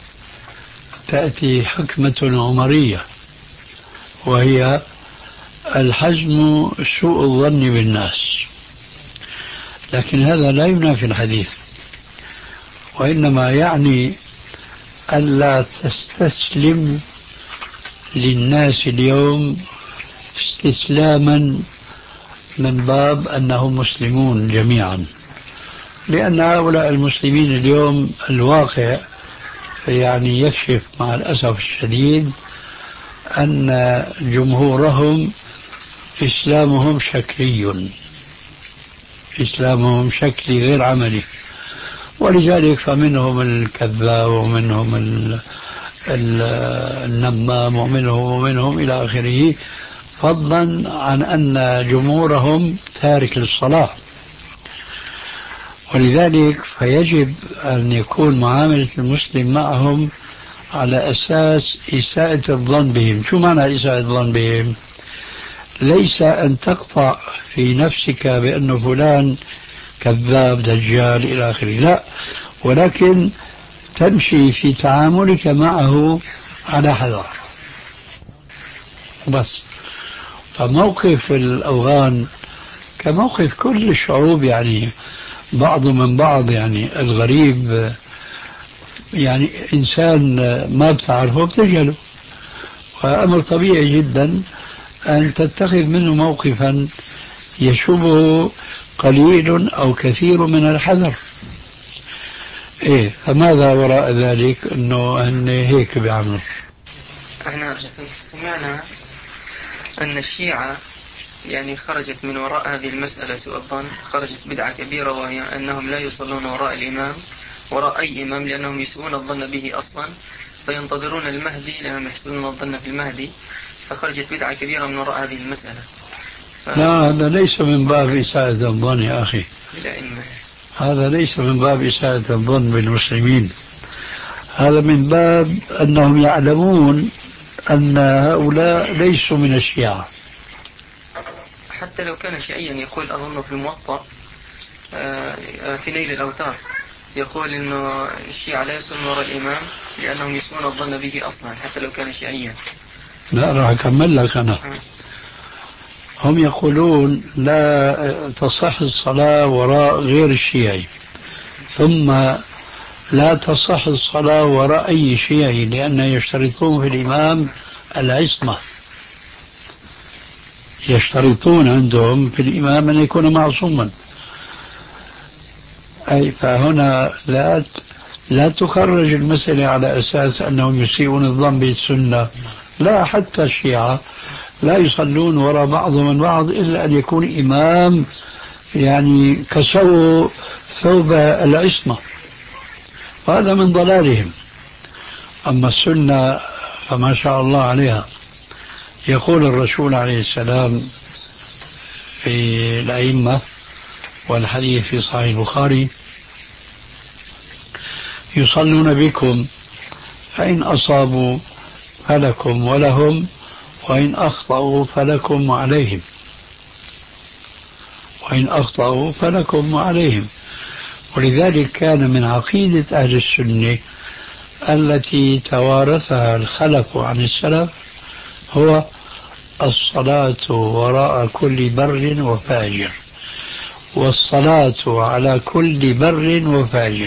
تأتي حكمة عمرية، وهي الحزم سوء الظن بالناس. لكن هذا لا ينافي الحديث، وإنما يعني ألا تستسلم للناس اليوم استسلاما من باب أنهم مسلمون جميعا، لأن هؤلاء المسلمين اليوم الواقع يعني يكشف مع الأسف الشديد أن جمهورهم إسلامهم شكلي، إسلامهم شكلي غير عملي. ولذلك فمنهم الكذاب ومنهم ال ال النمام ومنهم ومنهم إلى آخره، فضلا عن أن جمهورهم تارك للصلاة. ولذلك فيجب أن يكون معاملة المسلم معهم على أساس إساءة الظن بهم. شو معنى إساءة الظن بهم؟ ليس أن تقطع في نفسك بأن فلان كذاب دجال إلى آخره، لا، ولكن تمشي في تعاملك معه على حذر بس. فموقف الأفغان كموقف كل الشعوب، يعني بعض من بعض. يعني الغريب يعني إنسان ما بتعرفه بتجهله، فأمر طبيعي جدا أن تتخذ منه موقفا يشبه قليل أو كثير من الحذر. إيه، فماذا وراء ذلك؟ أنه أن هيك بيعملوا. احنا سمعنا أن الشيعة يعني خرجت من وراء هذه المسألة سوء الظن، خرجت بدعة كبيرة، وهي أنهم لا يصلون وراء الإمام، وراء أي إمام، لأنهم يسوءون الظن به أصلا، فينتظرون المهدي لأنهم يحسنون الظن في المهدي. فخرجت بدعة كبيرة من وراء هذه المسألة. ف... لا، هذا ليس من باب إساءة الظن يا أخي، هذا ليس من باب إساءة الظن بالمسلمين، هذا من باب أنهم يعلمون أن هؤلاء ليسوا من الشيعة. حتى لو كان شيعيا يقول، أظن في الموطأ في نيل الأوتار يقول إنه الشيعة لا يسون وراء الإمام لأنهم يسون الظن به أصلا حتى لو كان شيعيا. لا، راح أكمل لك أنا. هم يقولون لا تصح الصلاة وراء غير الشيعي، ثم لا تصح الصلاة وراء أي شيعي، لأن يشترطون في الإمام العصمة، يشترطون عندهم في الإمام أن يكون معصوما. أي فهنا لا لا تخرج المسألة على أساس أنهم يسيئون الظن بالسنة، لا، حتى الشيعة لا يصلون وراء بعضهم من بعض إلا أن يكون إمام يعني كسوا ثوب العصمة، وهذا من ضلالهم. أما السنة فما شاء الله عليها. يقول الرسول عليه السلام في الأئمة، والحديث في صحيح البخاري: يصلون بكم فإن أصابوا فلكم ولهم، وإن أخطأوا فلكم وعليهم، وإن أخطأوا فلكم وعليهم. ولذلك كان من عقيدة أهل السنة التي توارثها الخلف عن السلف هو الصلاة وراء كل بر وفاجر، والصلاة على كل بر وفاجر.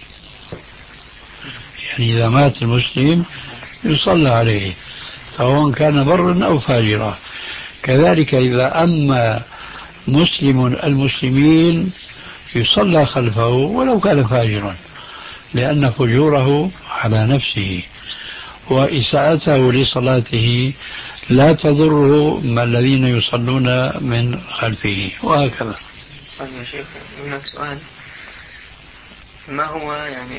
يعني إذا مات المسلم يصلى عليه سواء كان برا أو فاجرا. كذلك إذا أما مسلم المسلمين يصلى خلفه ولو كان فاجرا، لأن فجوره على نفسه. وإساءته لصلاته لا تضره ما الذين يصلون من خلفه، وهكذا. طيب يا شيخ، هناك سؤال: ما هو يعني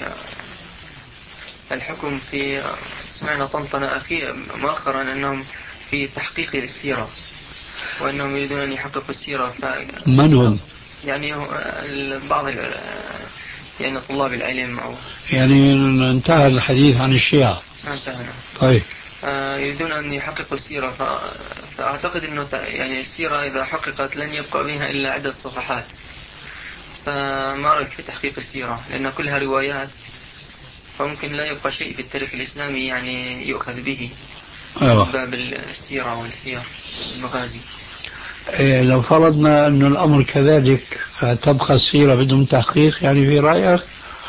الحكم في، سمعنا طنطنة أخي مؤخرا أنهم في تحقيق السيرة وأنهم يريدون أن يحققوا السيرة، ف... من هم؟ يعني بعض يعني طلاب العلم أو يعني انتهى الحديث عن الشيعة. انتهى. طيب. آه يريدون أن يحققوا السيرة، ف... فأعتقد أنه يعني السيرة إذا حققت لن يبقى بها إلا عدد صفحات، فما رأيك في تحقيق السيرة؟ لأن كلها روايات، فممكن لا يبقى شيء في التاريخ الإسلامي يعني يؤخذ به من باب السيرة والسير المغازي. إيه لو فرضنا أن الأمر كذلك فتبقى السيرة بدون تحقيق، يعني في رأيك؟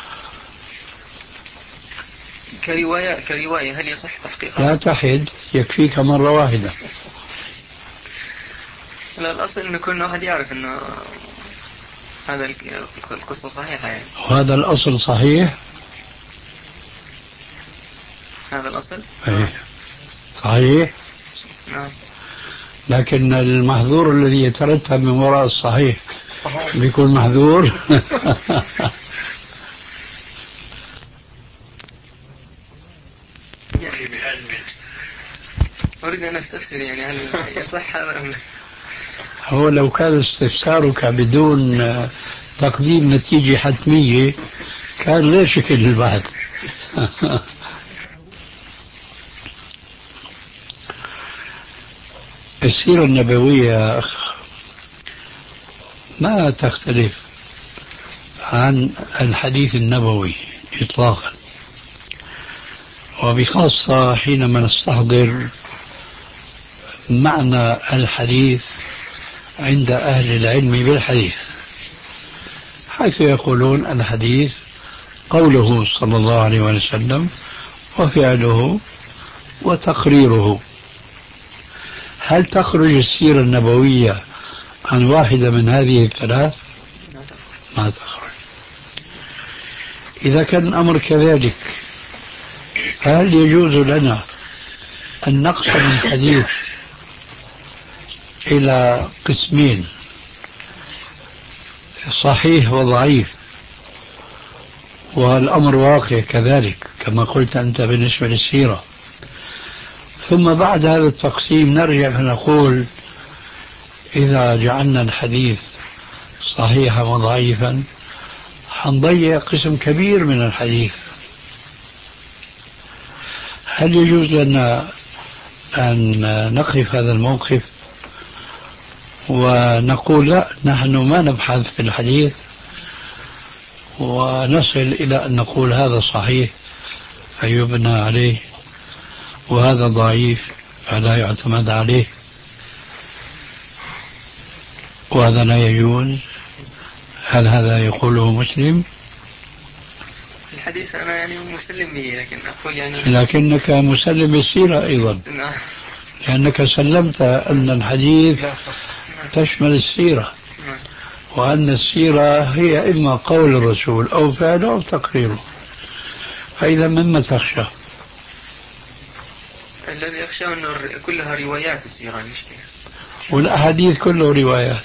كرواية كرواية هل يصح تحقيقها؟ لا تحد، يكفيك مرة واحدة. لا، الأصل أن كل واحد يعرف أنه هذا القصة صحيحة يعني. وهذا الأصل صحيح؟ هذا الأصل؟ أيه. صحيح؟ نعم. لكن المحظور الذي يترتب من وراء الصحيح بيكون محظور. أريد أن أستفسر يعني هل يصح هذا؟ هو لو كان استفسارك بدون تقديم نتيجة حتمية كان لا شكل البحث. السيرة النبوية يا أخ ما تختلف عن الحديث النبوي إطلاقا، وبخاصة حينما نستحضر معنى الحديث عند أهل العلم بالحديث، حيث يقولون الحديث قوله صلى الله عليه وسلم وفعله وتقريره. هل تخرج السيرة النبوية عن واحدة من هذه الثلاث؟ ما تخرج. إذا كان الأمر كذلك فهل يجوز لنا أن نقسم الحديث إلى قسمين، صحيح وضعيف، والأمر واقع كذلك كما قلت أنت بالنسبة للسيرة، ثم بعد هذا التقسيم نرجع فنقول إذا جعلنا الحديث صحيحا وضعيفا حنضيع قسم كبير من الحديث؟ هل يجوز لنا أن نقف هذا الموقف ونقول لا، نحن ما نبحث في الحديث ونصل إلى أن نقول هذا صحيح فيبنى عليه وهذا ضعيف فلا يعتمد عليه، وهذا لا يجوز؟ هل هذا يقوله مسلم؟ الحديث أنا يعني مسلم به، لكن أقول يعني لكنك مسلم بالسيرة أيضا، لأنك سلمت أن الحديث تشمل السيرة، وأن السيرة هي إما قول الرسول أو فعله أو تقريره، فإذا مما تخشى؟ الذي يخشى أنه كلها روايات السيرة المشكلة، والأحاديث كله روايات.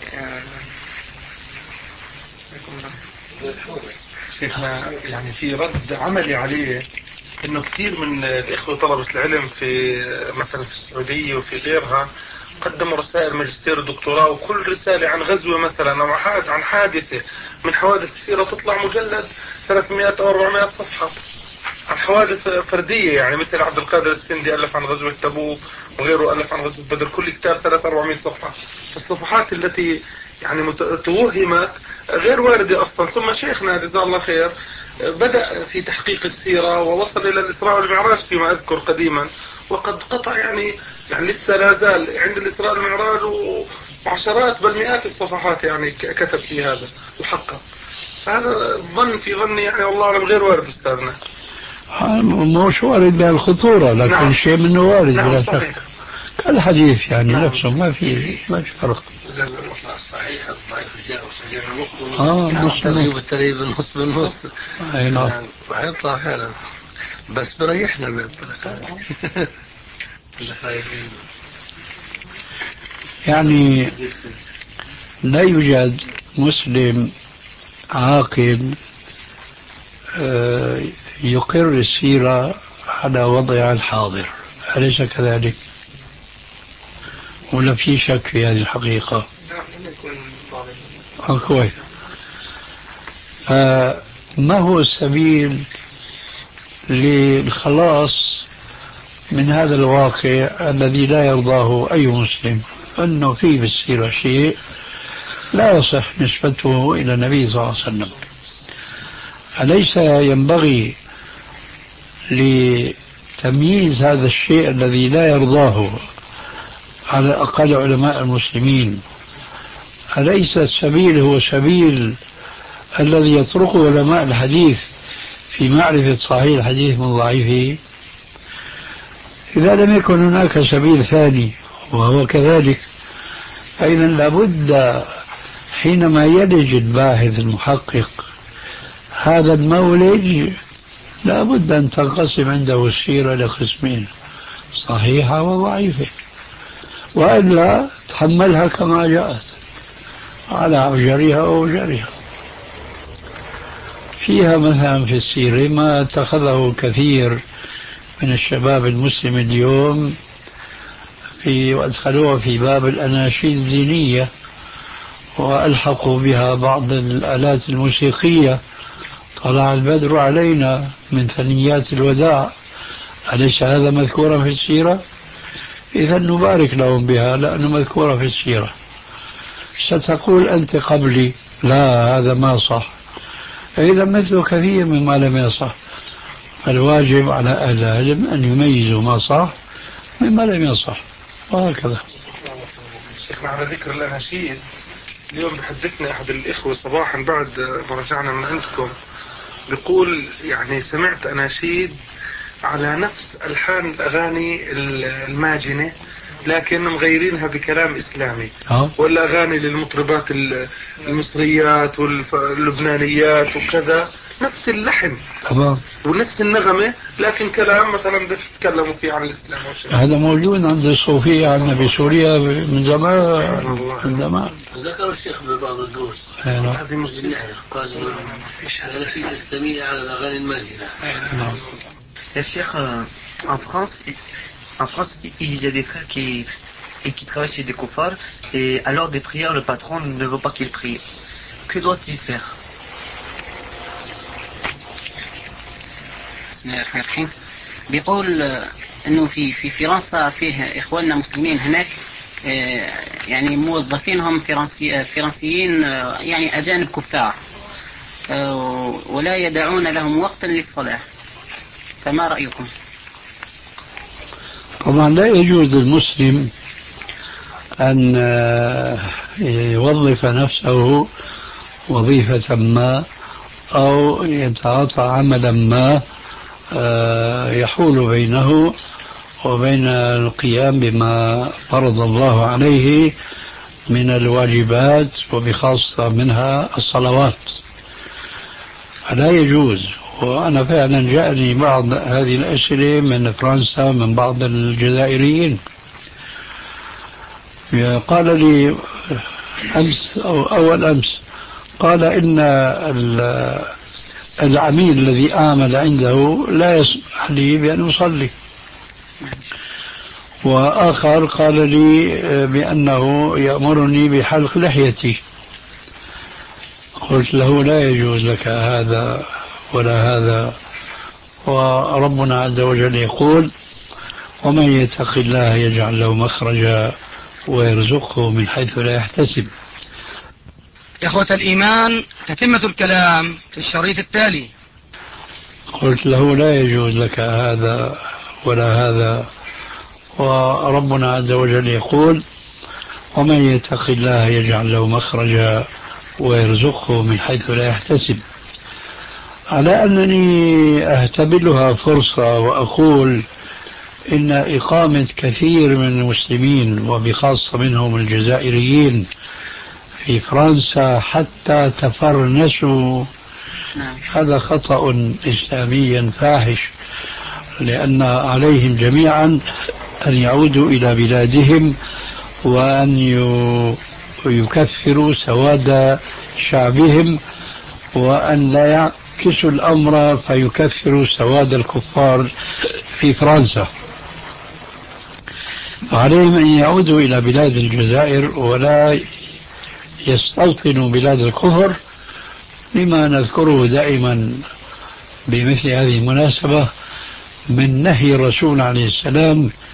شيخنا يعني في رد عملي عليه انه كثير من الاخوة طلبة العلم في مثلا في السعودية وفي غيرها قدموا رسائل ماجستير ودكتوراه، وكل رسالة عن غزوة مثلا او عن حادثة من حوادث السيرة تطلع مجلد ثلاثمائة او أربعمائة صفحة عن حوادث فردية، يعني مثل عبد القادر السندي ألف عن غزوة تبوك وغيره ألف عن غزوة بدر، كل كتاب ثلاثمائة أربعمائة صفحة. الصفحات التي يعني توهمت غير واردة أصلا. ثم شيخنا جزاه الله خير بدأ في تحقيق السيرة ووصل إلى الإسراء والمعراج فيما أذكر قديما، وقد قطع يعني يعني لسه لا زال عند الإسراء والمعراج وعشرات بل مئات الصفحات يعني كتب في هذا وحقق. هذا ظن في ظني يعني والله أعلم غير وارد أستاذنا. مش وارد بهالخطورة، لكن نعم. شيء منه وارد نعم بلا شك كالحديث يعني نعم. نفسه ما في ما في فرق. الصحيح الضعيف الجاء وصحيح النص اه نص الترغيب والترهيب النص بالنص اي نعم وحيطلع فعلا. بس بريحنا بالطريقة يعني لا يوجد مسلم عاقل يقر السيرة على وضعها الحاضر، أليس كذلك؟ ولا في شك في هذه الحقيقة؟ آه كويس. فما هو السبيل للخلاص من هذا الواقع الذي لا يرضاه أي مسلم، أنه في بالسيرة شيء لا يصح نسبته إلى النبي صلى الله عليه وسلم؟ أليس ينبغي لتمييز هذا الشيء الذي لا يرضاه على الأقل علماء المسلمين، أليس السبيل هو سبيل الذي يطرقه علماء الحديث في معرفة صحيح الحديث من ضعيفه؟ إذا لم يكن هناك سبيل ثاني وهو كذلك، فإذا لابد حينما يلج الباحث المحقق هذا المولج لابد أن تنقسم عنده السيرة لقسمين، صحيحة وضعيفة، وإلا تحملها كما جاءت على عجرها ووجرها. فيها مثلا في السيرة ما اتخذه كثير من الشباب المسلم اليوم في وادخلوها في باب الأناشيد الدينية وألحقوا بها بعض الآلات الموسيقية. طلع البدر علينا من ثنيات الوداع، أليس هذا مذكورا في السيرة؟ إذا نبارك لهم بها لأنه مذكورة في السيرة. ستقول أنت قبلي لا هذا ما صح، إذا مثل كثير مما لم يصح. فالواجب على أهل العلم أن يميزوا ما صح مما لم يصح، وهكذا. شيخنا على ذكر الأناشيد، اليوم بحدثنا أحد الإخوة صباحا بعد ما رجعنا من عندكم، بيقول يعني سمعت أناشيد على نفس ألحان الأغاني الماجنة لكن مغيرينها بكلام إسلامي، والأغاني للمطربات المصريات واللبنانيات وكذا، نفس اللحن طبعا ونفس النغمة، لكن كلام مثلا بيتكلموا فيه عن الإسلام وشيء. هذا موجود عند الصوفية عندنا بسوريا من زمان من زمان. ذكر الشيخ ببعض الدروس هذه مشكلة الأناشيد الإسلامية على الأغاني الماجنة. يا شيخ، en France, en France, il y a des frères qui, et qui travaillent chez des koufars, et à l'heure des prières, le patron ne veut pas qu'ils prient. Que doit-il faire? بسم الله الرحمن الرحيم. بيقول انه في في فرنسا فيه اخواننا مسلمين هناك، يعني موظفينهم فرنسي فرنسيين يعني اجانب كفار، ولا يدعون لهم وقتا للصلاة، فما رأيكم؟ طبعا لا يجوز للمسلم أن يوظف نفسه وظيفة ما أو يتعاطى عملا ما يحول بينه وبين القيام بما فرض الله عليه من الواجبات، وبخاصة منها الصلوات. فلا يجوز. وأنا فعلا جاءني بعض هذه الأسئلة من فرنسا من بعض الجزائريين، قال لي أمس أو أول أمس، قال إن العميل الذي أعمل عنده لا يسمح لي بأن أصلي. وآخر قال لي بأنه يأمرني بحلق لحيتي. قلت له لا يجوز لك هذا ولا هذا، وربنا عز وجل يقول ومن يتق الله يجعل له مخرجا ويرزقه من حيث لا يحتسب. إخوة الإيمان، تتمة الكلام في الشريط التالي. قلت له لا يجوز لك هذا ولا هذا، وربنا عز وجل يقول ومن يتق الله يجعل له مخرجا ويرزقه من حيث لا يحتسب. على أنني أهتبلها فرصة وأقول إن إقامة كثير من المسلمين وبخاصة منهم الجزائريين في فرنسا حتى تفرنسوا، هذا خطأ إسلامي فاحش لأن عليهم جميعا أن يعودوا إلى بلادهم وأن يكفروا سواد شعبهم، وأن لا يعكسوا الأمر فيكفروا سواد الكفار في فرنسا. فعليهم أن يعودوا إلى بلاد الجزائر ولا يستوطنوا بلاد الكفر، لما نذكره دائما بمثل هذه المناسبة من نهي الرسول عليه السلام